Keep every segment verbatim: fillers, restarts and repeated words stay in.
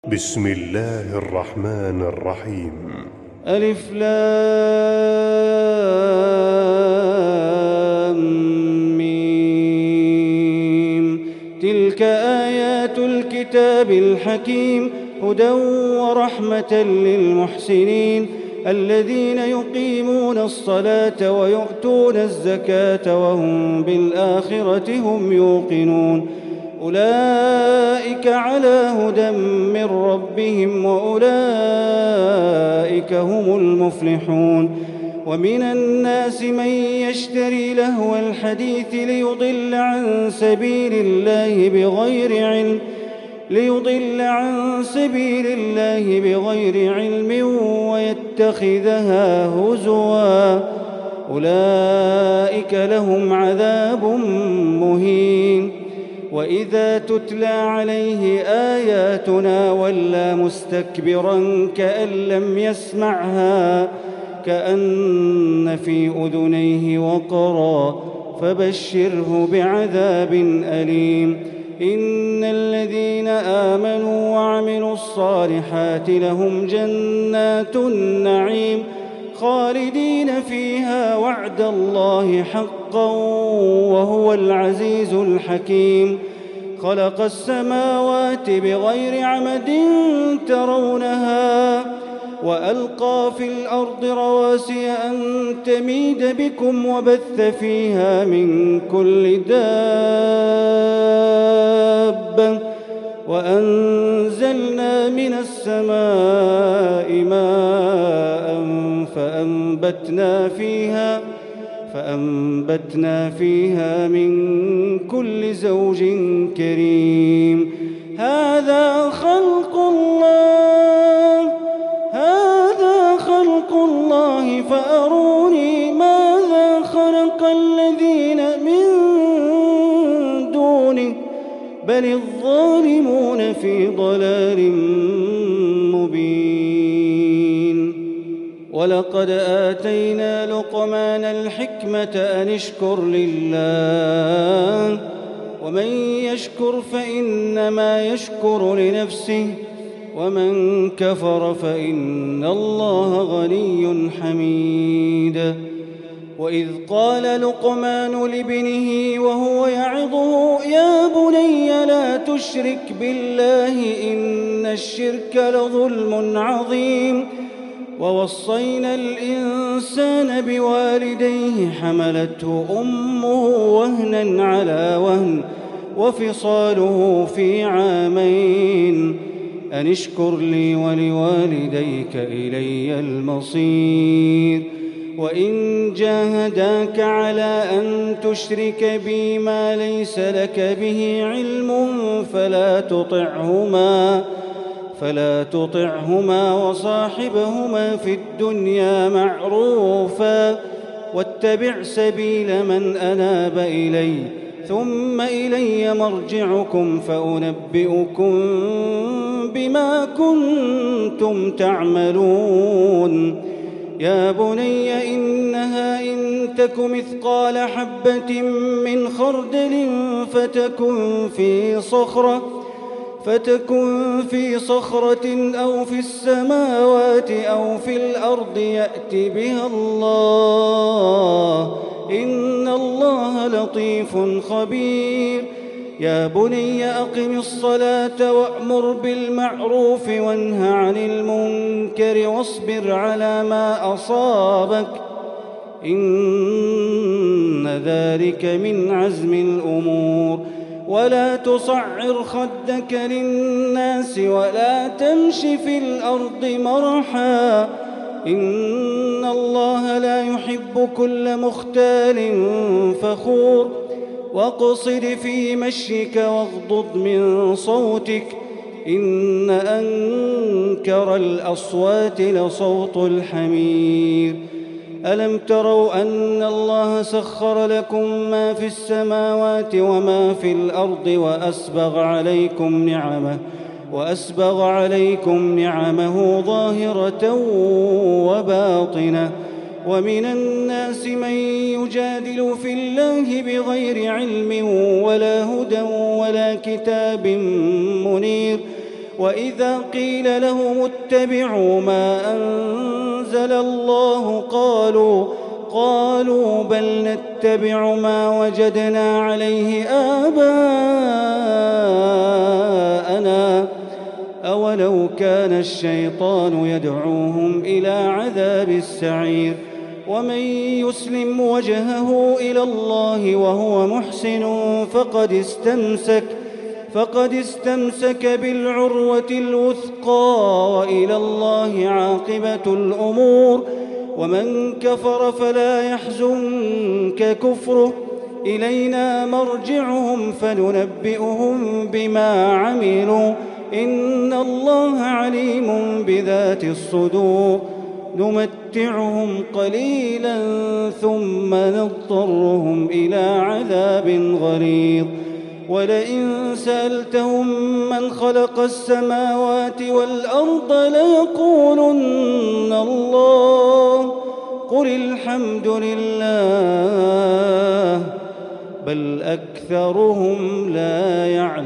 بسم الله الرحمن الرحيم. ألف لام ميم. تلك آيات الكتاب الحكيم هدى ورحمة للمحسنين الذين يقيمون الصلاة ويؤتون الزكاة وهم بالآخرة هم يوقنون أولئك على هدى من ربهم وأولئك هم المفلحون. ومن الناس من يشتري لهو الحديث ليضل عن سبيل الله بغير علم ليضل عن سبيل الله بغير علم ويتخذها هزوا أولئك لهم عذاب مهين. وإذا تتلى عليه آياتنا ولى مستكبرا كأن لم يسمعها كأن في أذنيه وقرا فبشره بعذاب أليم. إن الذين آمنوا وعملوا الصالحات لهم جنات النعيم خالدين فيها وعد الله حقا وهو العزيز الحكيم. خلق السماوات بغير عمد ترونها وألقى في الأرض رواسي أن تميد بكم وبث فيها من كل دابة وأنزلنا من السماء ماء فأنبتنا فيها فأنبتنا فيها من كل زوج كريم. هذا خلق الله هذا خلق الله فأروني ماذا خلق الذين من دونه بل الظالمون في ضلال مبين. ولقد آتينا لقمان الحكمة أن اشكر لله ومن يشكر فإنما يشكر لنفسه ومن كفر فإن الله غني حميد. وإذ قال لقمان لابنه وهو يعظه يا بني لا تشرك بالله إن الشرك لظلم عظيم. ووصينا الإنسان بوالديه حملته أمه وهنا على وهن وفصاله في عامين أن اشكر لي ولوالديك إلي المصير. وإن جاهداك على أن تشرك بي ما ليس لك به علم فلا تطعهما فلا تطعهما وصاحبهما في الدنيا معروفا واتبع سبيل من أناب إلي ثم إلي مرجعكم فأنبئكم بما كنتم تعملون. يا بني إنها إن تك مثقال حبة من خردل فتكن في صخرة فتكن في صخرة أو في السماوات أو في الأرض يأت بها الله إن الله لطيف خبير. يا بني أقم الصلاة وأمر بالمعروف وانه عن المنكر واصبر على ما أصابك إن ذلك من عزم الأمور. ولا تصعر خدك للناس ولا تمش في الأرض مرحا إن الله لا يحب كل مختال فخور. واقصد في مشيك واغضض من صوتك إن أنكر الأصوات لصوت الحمير. ألم تروا أن الله سخر لكم ما في السماوات وما في الأرض وأسبغ عليكم نعمه وأسبغ عليكم نعمه ظاهرة وباطنة. ومن الناس من يجادل في الله بغير علم ولا هدى ولا كتاب منير وإذا قيل لهم اتبعوا ما أنزل الله قالوا قالوا بل نتبع ما وجدنا عليه آباءنا أولو كان الشيطان يدعوهم إلى عذاب السعير ومن يسلم وجهه إلى الله وهو محسن فقد استمسك فقد استمسك بالعروة الوثقى وإلى الله عاقبة الأمور ومن كفر فلا يحزنك كفره إلينا مرجعهم فننبئهم بما عملوا إن الله عليم بذات الصدور نمتعهم قليلا ثم نضطرهم إلى عذاب غليظ ولئن سألتهم من خلق السماوات والأرض ليقولن الله قل الحمد لله بل أكثرهم لا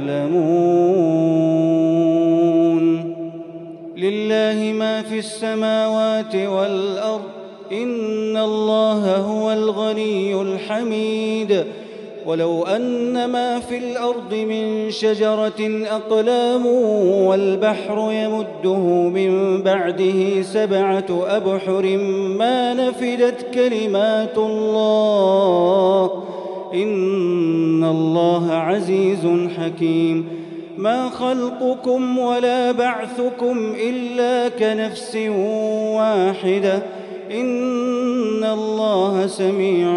يعلمون لله ما في السماوات والأرض إن الله هو الغني الحميد ولو أن ما في الأرض من شجرة أقلام والبحر يمده من بعده سبعة أبحر ما نفدت كلمات الله إن الله عزيز حكيم ما خلقكم ولا بعثكم إلا كنفس واحدة إن الله سميع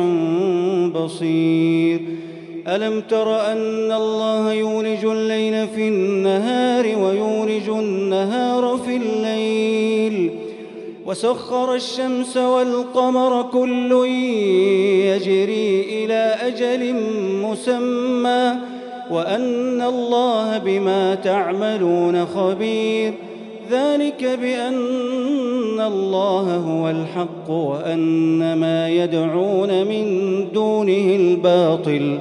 بصير ألم تر أن الله يولج الليل في النهار ويولج النهار في الليل وسخر الشمس والقمر كل يجري إلى أجل مسمى وأن الله بما تعملون خبير ذلك بأن الله هو الحق وأن ما يدعون من دونه الباطل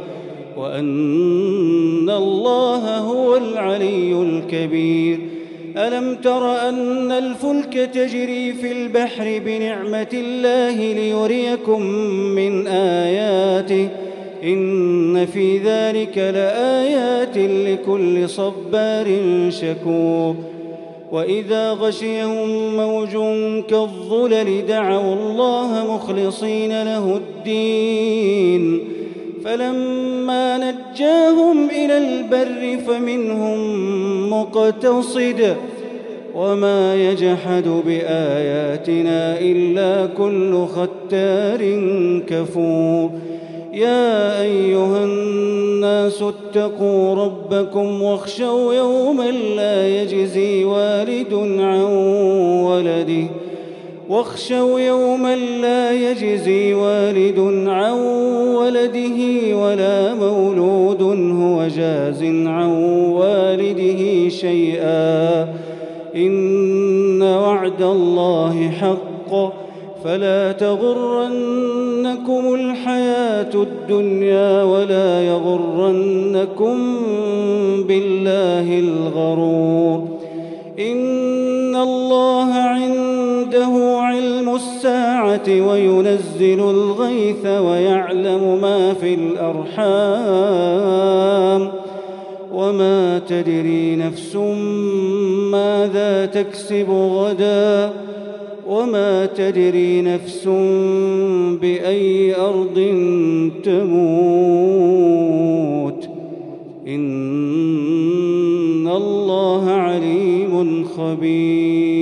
وأن الله هو العلي الكبير ألم تر أن الفلك تجري في البحر بنعمة الله ليريكم من آياته إن في ذلك لآيات لكل صبار شكور وإذا غشيهم موج كالظلل دعوا الله مخلصين له الدين فلما نجاهم إلى البر فمنهم مقتصد وما يجحد بآياتنا إلا كل ختار كفور يا أيها الناس اتقوا ربكم واخشوا يوما لا يجزي والد عن ولده واخشوا يوما لا يجزي والد عن ولده ولا مولود هو جاز عن والده شيئا إن وعد الله حق فلا تغرنكم الحياة الدنيا ولا يغرنكم بالله الغرور إن الله عنده علم الساعة وينزل الغيث ويعلم ما في الأرحام وما تدري نفس ماذا تكسب غدا وما تدري نفس بأي أرض تموت إن الله عليم خبير